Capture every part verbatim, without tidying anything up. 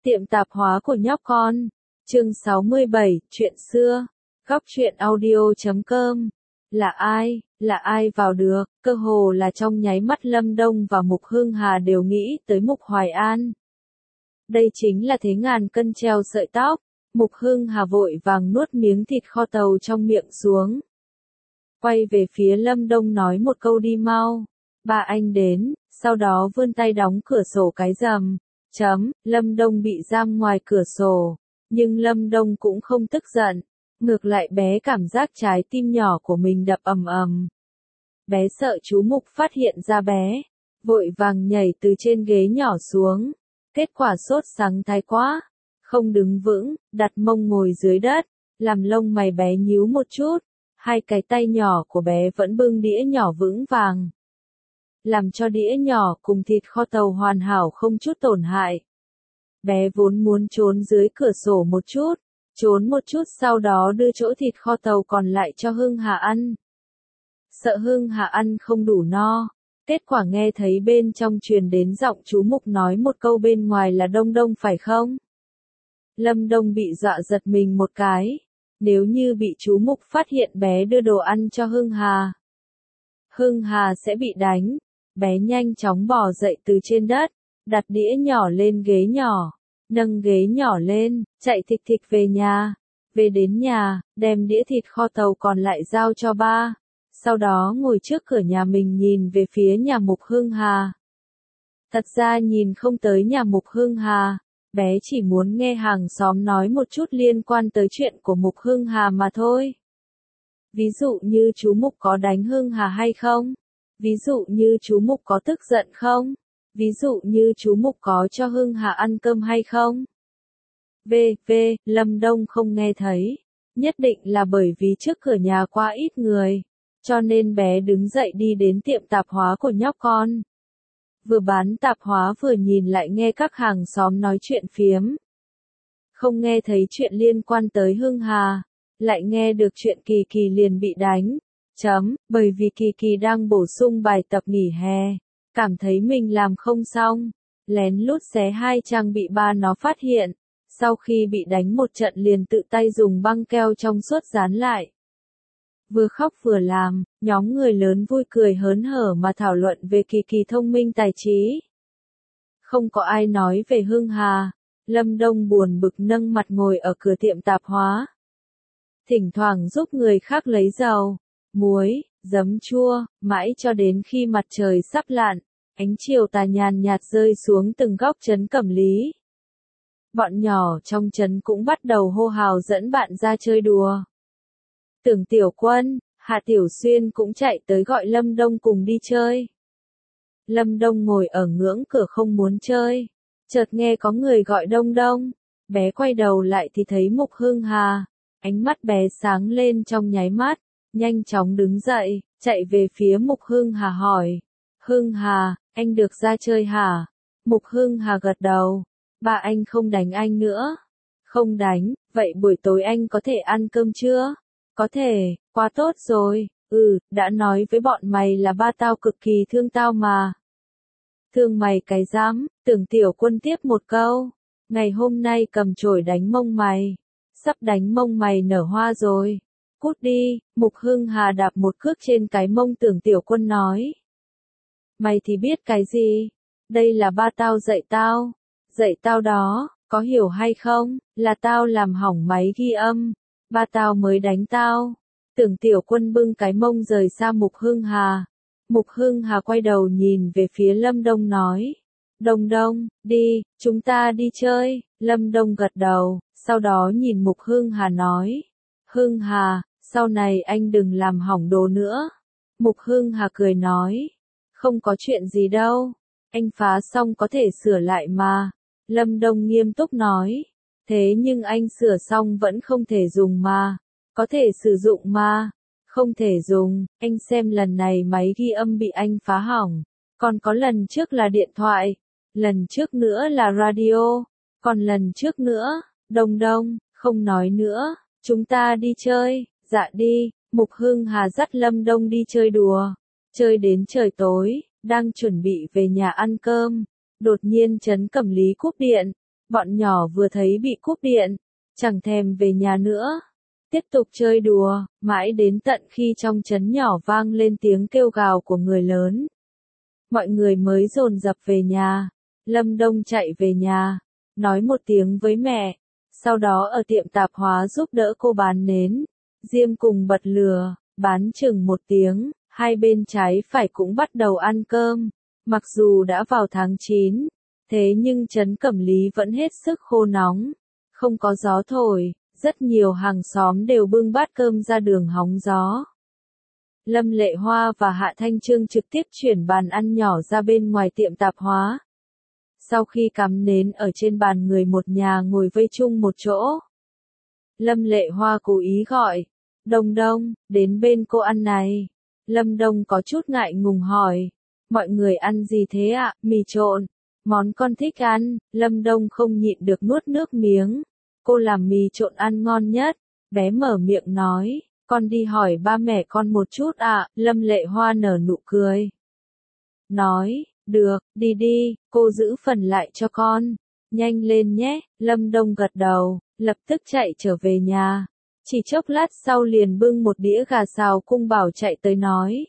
Tiệm tạp hóa của nhóc con. Chương sáu mươi bảy, chuyện xưa. Góc truyện audio chấm com. Là ai, là ai vào được, cơ hồ là trong nháy mắt Lâm Đông và Mục Hương Hà đều nghĩ tới Mục Hoài An. Đây chính là thế ngàn cân treo sợi tóc. Mục Hương Hà vội vàng nuốt miếng thịt kho tàu trong miệng xuống. Quay về phía Lâm Đông nói một câu đi mau. Ba anh đến, sau đó vươn tay đóng cửa sổ cái rầm. Chấm, Lâm Đông bị giam ngoài cửa sổ. Nhưng Lâm Đông cũng không tức giận. Ngược lại bé cảm giác trái tim nhỏ của mình đập ầm ầm. Bé sợ chú Mục phát hiện ra bé. Vội vàng nhảy từ trên ghế nhỏ xuống. Kết quả sốt sắng thái quá. Không đứng vững, đặt mông ngồi dưới đất. Làm lông mày bé nhíu một chút. Hai cái tay nhỏ của bé vẫn bưng đĩa nhỏ vững vàng. Làm cho đĩa nhỏ cùng thịt kho tàu hoàn hảo không chút tổn hại. Bé vốn muốn trốn dưới cửa sổ một chút, trốn một chút sau đó đưa chỗ thịt kho tàu còn lại cho Hương Hà ăn. Sợ Hương Hà ăn không đủ no, kết quả nghe thấy bên trong truyền đến giọng chú Mục nói một câu bên ngoài là Đông Đông phải không? Lâm Đông bị dọa giật mình một cái, nếu như bị chú Mục phát hiện bé đưa đồ ăn cho Hương Hà. Hương Hà sẽ bị đánh. Bé nhanh chóng bò dậy từ trên đất, đặt đĩa nhỏ lên ghế nhỏ, nâng ghế nhỏ lên, chạy thịch thịch về nhà. Về đến nhà, đem đĩa thịt kho tàu còn lại giao cho ba. Sau đó ngồi trước cửa nhà mình nhìn về phía nhà Mục Hương Hà. Thật ra nhìn không tới nhà Mục Hương Hà, bé chỉ muốn nghe hàng xóm nói một chút liên quan tới chuyện của Mục Hương Hà mà thôi. Ví dụ như chú Mục có đánh Hương Hà hay không? Ví dụ như chú Mục có tức giận không? Ví dụ như chú Mục có cho Hương Hà ăn cơm hay không? V. V. Lâm Đông không nghe thấy. Nhất định là bởi vì trước cửa nhà quá ít người. Cho nên bé đứng dậy đi đến tiệm tạp hóa của nhóc con. Vừa bán tạp hóa vừa nhìn lại nghe các hàng xóm nói chuyện phiếm. Không nghe thấy chuyện liên quan tới Hương Hà. Lại nghe được chuyện Kỳ Kỳ liền bị đánh. Chấm, bởi vì Kỳ Kỳ đang bổ sung bài tập nghỉ hè, cảm thấy mình làm không xong, lén lút xé hai trang bị ba nó phát hiện, sau khi bị đánh một trận liền tự tay dùng băng keo trong suốt dán lại. Vừa khóc vừa làm, nhóm người lớn vui cười hớn hở mà thảo luận về Kỳ Kỳ thông minh tài trí. Không có ai nói về Hương Hà, Lâm Đông buồn bực nâng mặt ngồi ở cửa tiệm tạp hóa. Thỉnh thoảng giúp người khác lấy dầu, muối, giấm chua, mãi cho đến khi mặt trời sắp lặn, ánh chiều tà nhàn nhạt rơi xuống từng góc trấn Cẩm Lý. Bọn nhỏ trong trấn cũng bắt đầu hô hào dẫn bạn ra chơi đùa. Tưởng Tiểu Quân, Hạ Tiểu Xuyên cũng chạy tới gọi Lâm Đông cùng đi chơi. Lâm Đông ngồi ở ngưỡng cửa không muốn chơi, chợt nghe có người gọi Đông Đông, bé quay đầu lại thì thấy Mục Hương Hà, ánh mắt bé sáng lên trong nháy mắt. Nhanh chóng đứng dậy, chạy về phía Mục Hương Hà hỏi. Hương Hà, anh được ra chơi hả? Mục Hương Hà gật đầu. Ba anh không đánh anh nữa. Không đánh, vậy buổi tối anh có thể ăn cơm chưa? Có thể, quá tốt rồi. Ừ, đã nói với bọn mày là ba tao cực kỳ thương tao mà. Thương mày cái dám, Tưởng Tiểu Quân tiếp một câu. Ngày hôm nay cầm chổi đánh mông mày. Sắp đánh mông mày nở hoa rồi. Cút đi, Mục Hương Hà đạp một cước trên cái mông Tưởng Tiểu Quân nói. Mày thì biết cái gì? Đây là ba tao dạy tao. Dạy tao đó, có hiểu hay không? Là tao làm hỏng máy ghi âm. Ba tao mới đánh tao. Tưởng Tiểu Quân bưng cái mông rời xa Mục Hương Hà. Mục Hương Hà quay đầu nhìn về phía Lâm Đông nói. Đông Đông, đi, chúng ta đi chơi. Lâm Đông gật đầu, sau đó nhìn Mục Hương Hà nói. Hương Hà, sau này anh đừng làm hỏng đồ nữa. Mục Hương Hà cười nói. Không có chuyện gì đâu. Anh phá xong có thể sửa lại mà. Lâm Đông nghiêm túc nói. Thế nhưng anh sửa xong vẫn không thể dùng mà. Có thể sử dụng mà. Không thể dùng, anh xem lần này máy ghi âm bị anh phá hỏng. Còn có lần trước là điện thoại. Lần trước nữa là radio. Còn lần trước nữa, Đông Đông, không nói nữa. Chúng ta đi chơi. Dạ đi, Mục Hương Hà dắt Lâm Đông đi chơi đùa. Chơi đến trời tối, đang chuẩn bị về nhà ăn cơm. Đột nhiên trấn Cẩm Lý cúp điện. Bọn nhỏ vừa thấy bị cúp điện, chẳng thèm về nhà nữa. Tiếp tục chơi đùa, mãi đến tận khi trong trấn nhỏ vang lên tiếng kêu gào của người lớn. Mọi người mới dồn dập về nhà. Lâm Đông chạy về nhà, nói một tiếng với mẹ, sau đó ở tiệm tạp hóa giúp đỡ cô bán nến, diêm cùng bật lửa, bán chừng một tiếng, hai bên trái phải cũng bắt đầu ăn cơm. Mặc dù đã vào tháng chín, thế nhưng trấn Cẩm Lý vẫn hết sức khô nóng, không có gió thổi, rất nhiều hàng xóm đều bưng bát cơm ra đường hóng gió. Lâm Lệ Hoa và Hạ Thanh Trương trực tiếp chuyển bàn ăn nhỏ ra bên ngoài tiệm tạp hóa. Sau khi cắm nến ở trên bàn, người một nhà ngồi vây chung một chỗ. Lâm Lệ Hoa cố ý gọi, Đông Đông, đến bên cô ăn này. Lâm Đông có chút ngại ngùng hỏi, mọi người ăn gì thế ạ? Mì trộn, món con thích ăn. Lâm Đông không nhịn được nuốt nước miếng, cô làm mì trộn ăn ngon nhất. Bé mở miệng nói, con đi hỏi ba mẹ con một chút ạ. Lâm Lệ Hoa nở nụ cười, nói, được, đi đi, cô giữ phần lại cho con. Nhanh lên nhé. Lâm Đông gật đầu, lập tức chạy trở về nhà. Chỉ chốc lát sau liền bưng một đĩa gà xào cung bảo chạy tới nói,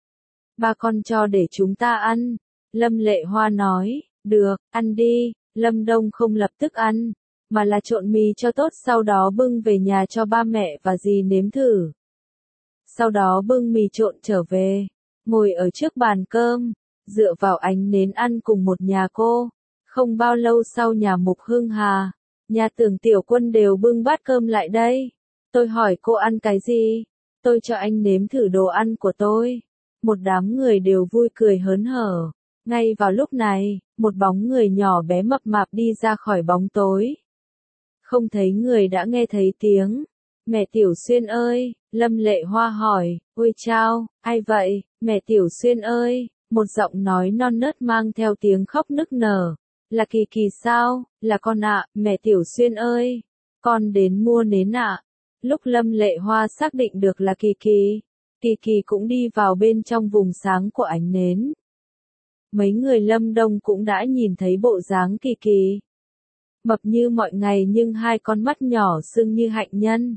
ba con cho để chúng ta ăn. Lâm Lệ Hoa nói, được, ăn đi. Lâm Đông không lập tức ăn, mà là trộn mì cho tốt, sau đó bưng về nhà cho ba mẹ và dì nếm thử. Sau đó bưng mì trộn trở về, ngồi ở trước bàn cơm, dựa vào ánh nến ăn cùng một nhà cô. Không bao lâu sau, nhà Mục Hưng Hà, nhà Tưởng Tiểu Quân đều bưng bát cơm lại đây. Tôi hỏi cô ăn cái gì? Tôi cho anh nếm thử đồ ăn của tôi. Một đám người đều vui cười hớn hở. Ngay vào lúc này, một bóng người nhỏ bé mập mạp đi ra khỏi bóng tối. Không thấy người đã nghe thấy tiếng. Mẹ Tiểu Xuyên ơi, Lâm Lệ Hoa hỏi, ôi chao, ai vậy? Mẹ Tiểu Xuyên ơi, một giọng nói non nớt mang theo tiếng khóc nức nở. Là Kỳ Kỳ sao? Là con ạ. Mẹ Tiểu Xuyên ơi, con đến mua nến ạ. Lúc Lâm Lệ Hoa xác định được là Kỳ Kỳ, Kỳ Kỳ cũng đi vào bên trong vùng sáng của ánh nến. Mấy người Lâm Đông cũng đã nhìn thấy bộ dáng Kỳ Kỳ. Mập như mọi ngày nhưng hai con mắt nhỏ sưng như hạnh nhân.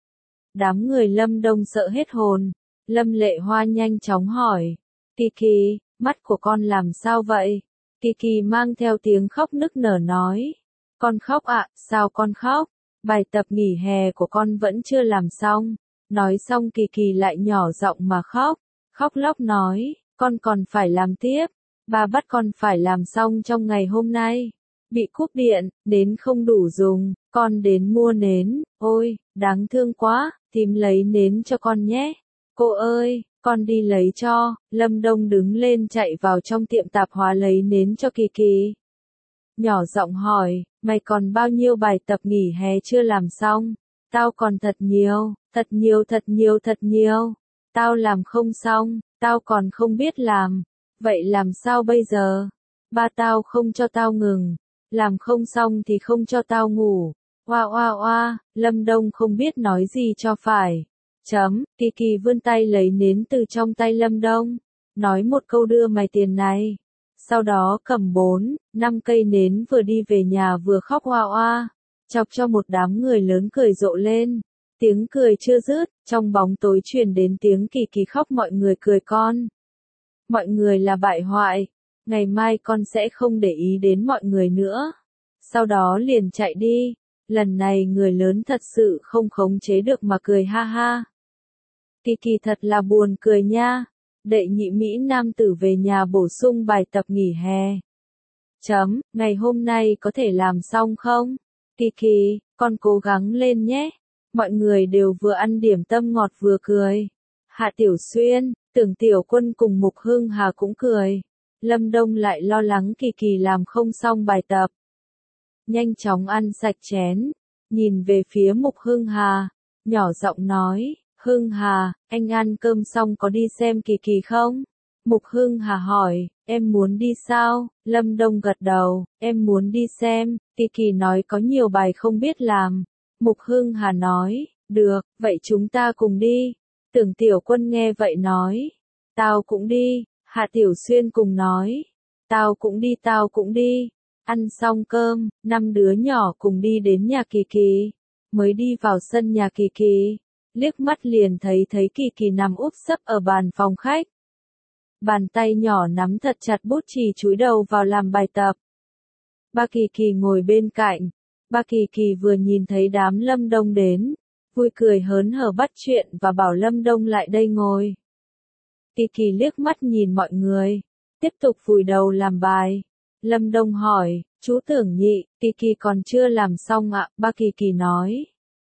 Đám người Lâm Đông sợ hết hồn. Lâm Lệ Hoa nhanh chóng hỏi, Kỳ Kỳ, mắt của con làm sao vậy? Kỳ Kỳ mang theo tiếng khóc nức nở nói, con khóc ạ. Sao con khóc? Bài tập nghỉ hè của con vẫn chưa làm xong. Nói xong Kỳ Kỳ lại nhỏ giọng mà khóc, khóc lóc nói, con còn phải làm tiếp. Ba bắt con phải làm xong trong ngày hôm nay. Bị cúp điện, nến không đủ dùng, con đến mua nến. Ôi, đáng thương quá, tìm lấy nến cho con nhé. Cô ơi, con đi lấy cho. Lâm Đông đứng lên chạy vào trong tiệm tạp hóa lấy nến cho Kỳ Kỳ. Nhỏ giọng hỏi, mày còn bao nhiêu bài tập nghỉ hè chưa làm xong? Tao còn thật nhiều, thật nhiều thật nhiều thật nhiều. Tao làm không xong, tao còn không biết làm. Vậy làm sao bây giờ? Ba tao không cho tao ngừng. Làm không xong thì không cho tao ngủ. Oa oa oa, Lâm Đông không biết nói gì cho phải. Chấm, Kỳ Kỳ vươn tay lấy nến từ trong tay Lâm Đông. Nói một câu đưa mày tiền này. Sau đó cầm bốn, năm cây nến vừa đi về nhà vừa khóc oa oa. Chọc cho một đám người lớn cười rộ lên. Tiếng cười chưa dứt, trong bóng tối truyền đến tiếng Kỳ Kỳ khóc, mọi người cười con. Mọi người là bại hoại. Ngày mai con sẽ không để ý đến mọi người nữa. Sau đó liền chạy đi. Lần này người lớn thật sự không khống chế được mà cười ha ha. Kỳ Kỳ thật là buồn cười nha. Đệ nhị Mỹ Nam tử về nhà bổ sung bài tập nghỉ hè. Chấm, ngày hôm nay có thể làm xong không? Kỳ Kỳ, con cố gắng lên nhé. Mọi người đều vừa ăn điểm tâm ngọt vừa cười. Hạ Tiểu Xuyên, Tưởng Tiểu Quân cùng Mục Hưng Hà cũng cười. Lâm Đông lại lo lắng Kỳ Kỳ làm không xong bài tập. Nhanh chóng ăn sạch chén, nhìn về phía Mục Hưng Hà, nhỏ giọng nói, Hưng Hà, anh ăn cơm xong có đi xem Kỳ Kỳ không? Mục Hưng Hà hỏi, em muốn đi sao? Lâm Đông gật đầu, em muốn đi xem. Kỳ Kỳ nói có nhiều bài không biết làm. Mục Hưng Hà nói, được, vậy chúng ta cùng đi. Tưởng Tiểu Quân nghe vậy nói, tao cũng đi. Hạ Tiểu Xuyên cùng nói, tao cũng đi tao cũng đi. Ăn xong cơm, năm đứa nhỏ cùng đi đến nhà Kỳ Kỳ. Mới đi vào sân nhà Kỳ Kỳ, liếc mắt liền thấy thấy Kỳ Kỳ nằm úp sấp ở bàn phòng khách. Bàn tay nhỏ nắm thật chặt bút chì chúi đầu vào làm bài tập. Ba Kỳ Kỳ ngồi bên cạnh. Ba Kỳ Kỳ vừa nhìn thấy đám Lâm Đông đến, vui cười hớn hở bắt chuyện và bảo Lâm Đông lại đây ngồi. Kỳ Kỳ liếc mắt nhìn mọi người, tiếp tục vùi đầu làm bài. Lâm Đông hỏi, chú Tưởng Nhị, Kỳ Kỳ còn chưa làm xong ạ? Ba Kỳ Kỳ nói.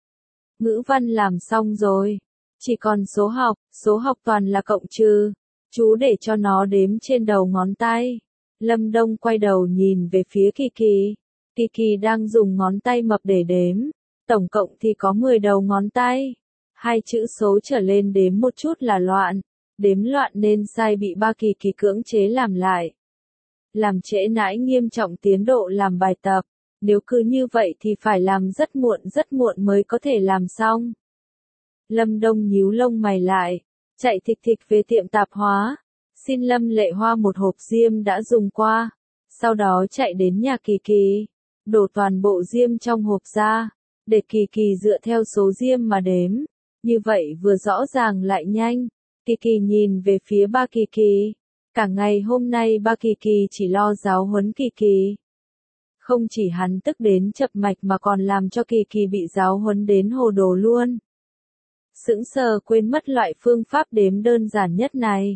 Ngữ văn làm xong rồi, chỉ còn số học, số học toàn là cộng trừ. Chú để cho nó đếm trên đầu ngón tay. Lâm Đông quay đầu nhìn về phía Kỳ Kỳ. Kỳ Kỳ đang dùng ngón tay mập để đếm. Tổng cộng thì có mười đầu ngón tay. Hai chữ số trở lên đếm một chút là loạn. Đếm loạn nên sai bị ba Kỳ Kỳ cưỡng chế làm lại. Làm trễ nải nghiêm trọng tiến độ làm bài tập. Nếu cứ như vậy thì phải làm rất muộn rất muộn mới có thể làm xong. Lâm Đông nhíu lông mày lại. Chạy thịch thịch về tiệm tạp hóa. Xin Lâm Lệ Hoa một hộp diêm đã dùng qua. Sau đó chạy đến nhà Kỳ Kỳ. Đổ toàn bộ diêm trong hộp ra. Để Kỳ Kỳ dựa theo số diêm mà đếm. Như vậy vừa rõ ràng lại nhanh. Kỳ Kỳ nhìn về phía ba Kỳ Kỳ. Cả ngày hôm nay ba Kỳ Kỳ chỉ lo giáo huấn Kỳ Kỳ. Không chỉ hắn tức đến chập mạch mà còn làm cho Kỳ Kỳ bị giáo huấn đến hồ đồ luôn. Sững sờ quên mất loại phương pháp đếm đơn giản nhất này.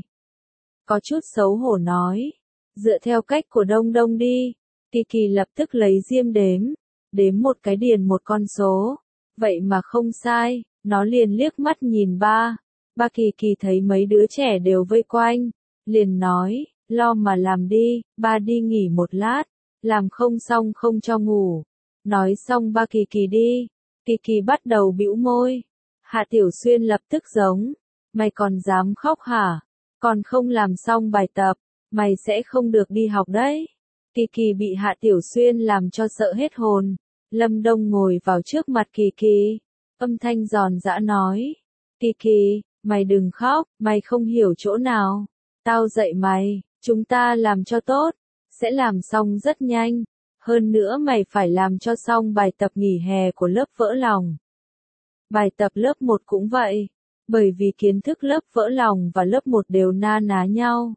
Có chút xấu hổ nói. Dựa theo cách của Đông Đông đi. Kỳ Kỳ lập tức lấy diêm đếm. Đếm một cái điền một con số. Vậy mà không sai. Nó liền liếc mắt nhìn ba. Ba Kỳ Kỳ thấy mấy đứa trẻ đều vây quanh. Liền nói. Lo mà làm đi. Ba đi nghỉ một lát. Làm không xong không cho ngủ. Nói xong ba Kỳ Kỳ đi. Kỳ Kỳ bắt đầu bĩu môi. Hạ Tiểu Xuyên lập tức giống. Mày còn dám khóc hả? Còn không làm xong bài tập. Mày sẽ không được đi học đấy. Kỳ Kỳ bị Hạ Tiểu Xuyên làm cho sợ hết hồn. Lâm Đông ngồi vào trước mặt Kỳ Kỳ. Âm thanh giòn giã nói. Kỳ Kỳ, mày đừng khóc. Mày không hiểu chỗ nào. Tao dạy mày. Chúng ta làm cho tốt. Sẽ làm xong rất nhanh. Hơn nữa mày phải làm cho xong bài tập nghỉ hè của lớp vỡ lòng. Bài tập lớp một cũng vậy. Bởi vì kiến thức lớp vỡ lòng và lớp một đều na ná nhau.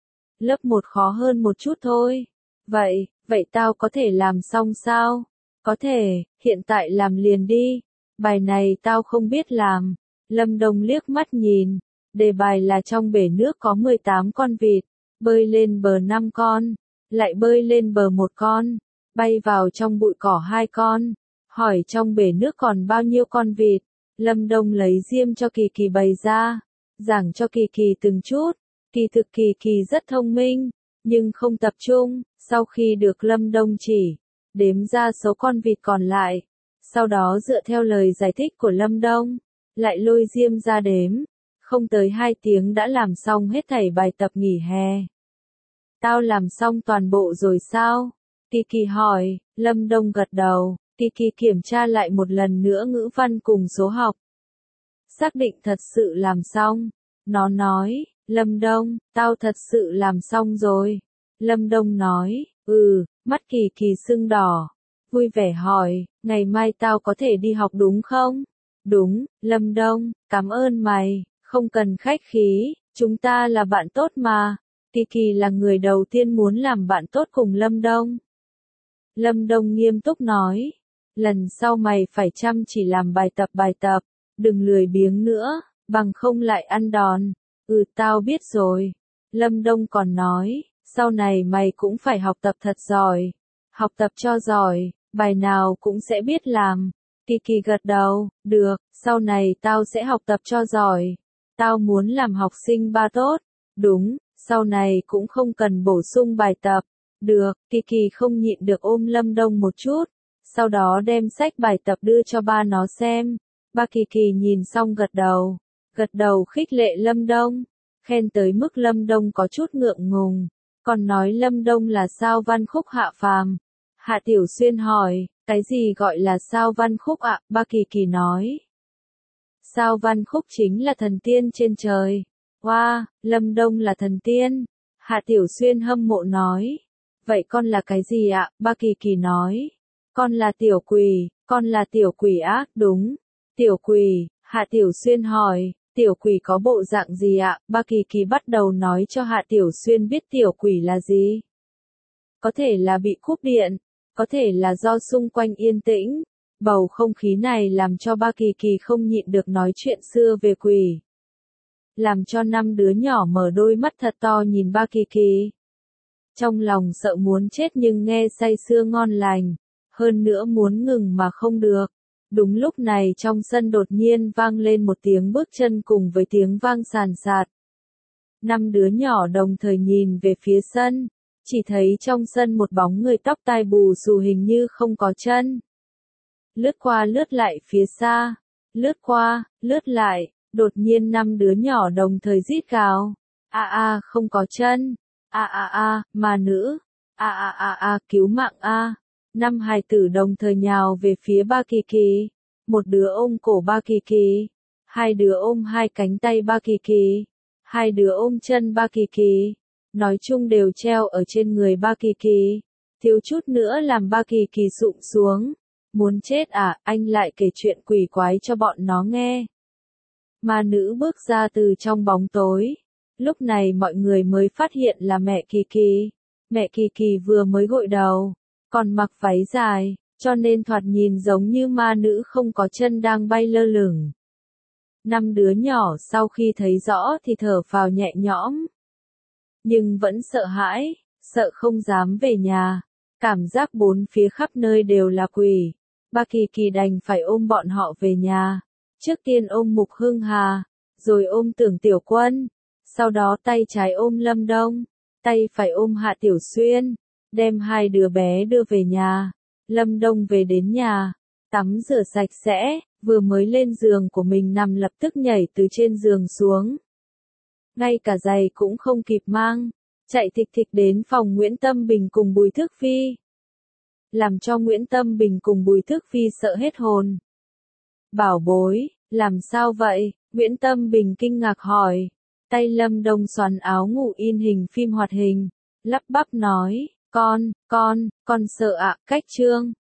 Lớp một khó hơn một chút thôi. Vậy, vậy tao có thể làm xong sao? Có thể, hiện tại làm liền đi. Bài này tao không biết làm. Lâm Đông liếc mắt nhìn. Đề bài là trong bể nước có mười tám con vịt. Bơi lên bờ năm con. Lại bơi lên bờ một con. Bay vào trong bụi cỏ hai con. Hỏi trong bể nước còn bao nhiêu con vịt. Lâm Đông lấy diêm cho Kỳ Kỳ bày ra. Giảng cho Kỳ Kỳ từng chút. Kỳ thực Kỳ Kỳ rất thông minh. Nhưng không tập trung. Sau khi được Lâm Đông chỉ. Đếm ra số con vịt còn lại. Sau đó dựa theo lời giải thích của Lâm Đông. Lại lôi diêm ra đếm. Không tới hai tiếng đã làm xong hết thảy bài tập nghỉ hè. Tao làm xong toàn bộ rồi sao? Kỳ Kỳ hỏi. Lâm Đông gật đầu. Kỳ Kỳ kiểm tra lại một lần nữa ngữ văn cùng số học. Xác định thật sự làm xong. Nó nói. Lâm Đông, tao thật sự làm xong rồi. Lâm Đông nói. Ừ, mắt Kỳ Kỳ sưng đỏ. Vui vẻ hỏi. Ngày mai tao có thể đi học đúng không? Đúng, Lâm Đông, cảm ơn mày. Không cần khách khí. Chúng ta là bạn tốt mà. Kỳ Kỳ là người đầu tiên muốn làm bạn tốt cùng Lâm Đông. Lâm Đông nghiêm túc nói. Lần sau mày phải chăm chỉ làm bài tập bài tập. Đừng lười biếng nữa, bằng không lại ăn đòn. Ừ tao biết rồi. Lâm Đông còn nói. Sau này mày cũng phải học tập thật giỏi. Học tập cho giỏi, bài nào cũng sẽ biết làm. Kỳ Kỳ gật đầu. Được, sau này tao sẽ học tập cho giỏi. Tao muốn làm học sinh ba tốt. Đúng, sau này cũng không cần bổ sung bài tập. Được, Kỳ Kỳ không nhịn được ôm Lâm Đông một chút. Sau đó đem sách bài tập đưa cho ba nó xem. Ba Kỳ Kỳ nhìn xong gật đầu. Gật đầu khích lệ Lâm Đông. Khen tới mức Lâm Đông có chút ngượng ngùng. Còn nói Lâm Đông là sao văn khúc hạ phàm. Hạ Tiểu Xuyên hỏi. Cái gì gọi là sao văn khúc ạ? Ba Kỳ Kỳ nói. Sao văn khúc chính là thần tiên trên trời. Wow, Lâm Đông là thần tiên. Hạ Tiểu Xuyên hâm mộ nói. vậy con là cái gì ạ? Ba Kỳ Kỳ nói. Con là tiểu quỷ, con là tiểu quỷ ác, đúng. Tiểu quỷ, Hạ Tiểu Xuyên hỏi, tiểu quỷ có bộ dạng gì ạ? Ba Kỳ Kỳ bắt đầu nói cho Hạ Tiểu Xuyên biết tiểu quỷ là gì. Có thể là bị cúp điện, có thể là do xung quanh yên tĩnh. Bầu không khí này làm cho Ba Kỳ Kỳ không nhịn được nói chuyện xưa về quỷ. Làm cho năm đứa nhỏ mở đôi mắt thật to nhìn Ba Kỳ Kỳ. Trong lòng sợ muốn chết nhưng nghe say sưa ngon lành, hơn nữa muốn ngừng mà không được. Đúng lúc này trong sân đột nhiên vang lên một tiếng bước chân cùng với tiếng vang sàn sạt. Năm đứa nhỏ đồng thời nhìn về phía sân, chỉ thấy trong sân một bóng người tóc tai bù xù hình như không có chân. Lướt qua lướt lại phía xa, lướt qua, lướt lại, đột nhiên năm đứa nhỏ đồng thời rít gào. A a không có chân, a a a, ma nữ, a a a a cứu mạng a. Năm hài tử đồng thời nhào về phía Ba Kỳ Kỳ, một đứa ôm cổ Ba Kỳ Kỳ, hai đứa ôm hai cánh tay Ba Kỳ Kỳ, hai đứa ôm chân Ba Kỳ Kỳ, nói chung đều treo ở trên người Ba Kỳ Kỳ, thiếu chút nữa làm Ba Kỳ Kỳ sụp xuống. Muốn chết à, anh lại kể chuyện quỷ quái cho bọn nó nghe. Ma nữ bước ra từ trong bóng tối. Lúc này mọi người mới phát hiện là mẹ Kỳ Kỳ. Mẹ Kỳ Kỳ vừa mới gội đầu, còn mặc váy dài, cho nên thoạt nhìn giống như ma nữ không có chân đang bay lơ lửng. Năm đứa nhỏ sau khi thấy rõ thì thở phào nhẹ nhõm. Nhưng vẫn sợ hãi, sợ không dám về nhà. Cảm giác bốn phía khắp nơi đều là quỷ. Ba Kỳ Kỳ đành phải ôm bọn họ về nhà. Trước tiên ôm Mục Hưng Hà, rồi ôm Tưởng Tiểu Quân, sau đó tay trái ôm Lâm Đông, tay phải ôm Hạ Tiểu Xuyên, đem hai đứa bé đưa về nhà. Lâm Đông về đến nhà, tắm rửa sạch sẽ, vừa mới lên giường của mình nằm lập tức nhảy từ trên giường xuống. Ngay cả giày cũng không kịp mang, chạy thịch thịch đến phòng Nguyễn Tâm Bình cùng Bùi Thức Phi. Làm cho Nguyễn Tâm Bình cùng Bùi Thức Phi sợ hết hồn. Bảo bối, làm sao vậy? Nguyễn Tâm Bình kinh ngạc hỏi. Tay Lâm Đông xoắn áo ngủ in hình phim hoạt hình, lắp bắp nói, con, con, con sợ ạ, cách chương.